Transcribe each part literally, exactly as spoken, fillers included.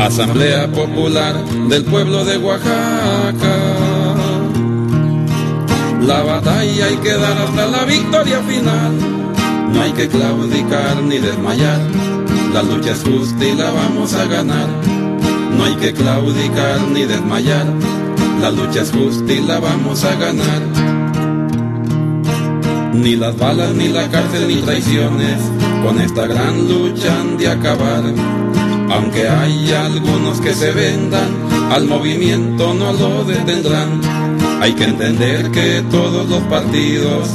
Asamblea Popular del pueblo de Oaxaca. La batalla hay que dar hasta la victoria final. No hay que claudicar ni desmayar. La lucha es justa y la vamos a ganar. No hay que claudicar ni desmayar. La lucha es justa y la vamos a ganar. Ni las balas, ni la cárcel, ni traiciones con esta gran lucha han de acabar. Aunque hay algunos que se vendan, al movimiento no lo detendrán. Hay que entender que todos los partidos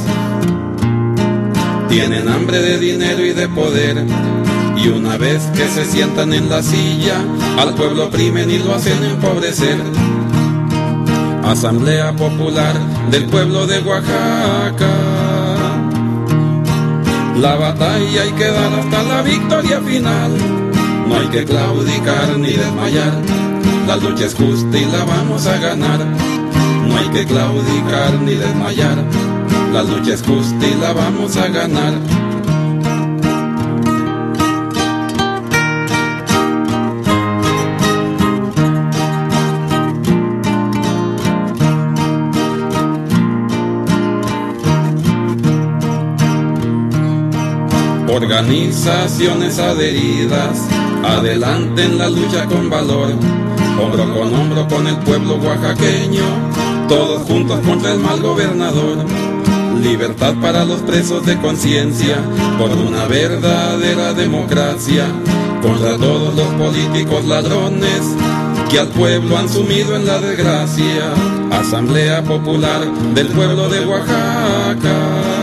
tienen hambre de dinero y de poder, y una vez que se sientan en la silla, al pueblo oprimen y lo hacen empobrecer. Asamblea Popular del pueblo de Oaxaca. La batalla hay que dar hasta la victoria final. No hay que claudicar ni desmayar. La lucha es justa y la vamos a ganar. No hay que claudicar ni desmayar. La lucha es justa y la vamos a ganar. Organizaciones adheridas, adelante en la lucha con valor, hombro con hombro con el pueblo oaxaqueño, todos juntos contra el mal gobernador. Libertad para los presos de conciencia, por una verdadera democracia, contra todos los políticos ladrones que al pueblo han sumido en la desgracia. Asamblea Popular del pueblo de Oaxaca.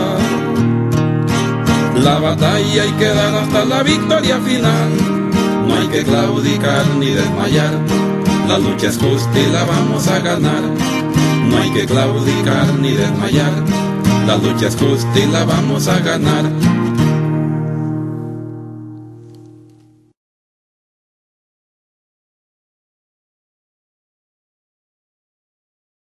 La batalla hay que dar hasta la victoria final. No hay que claudicar ni desmayar. La lucha es justa y la vamos a ganar. No hay que claudicar ni desmayar. La lucha es justa y la vamos a ganar.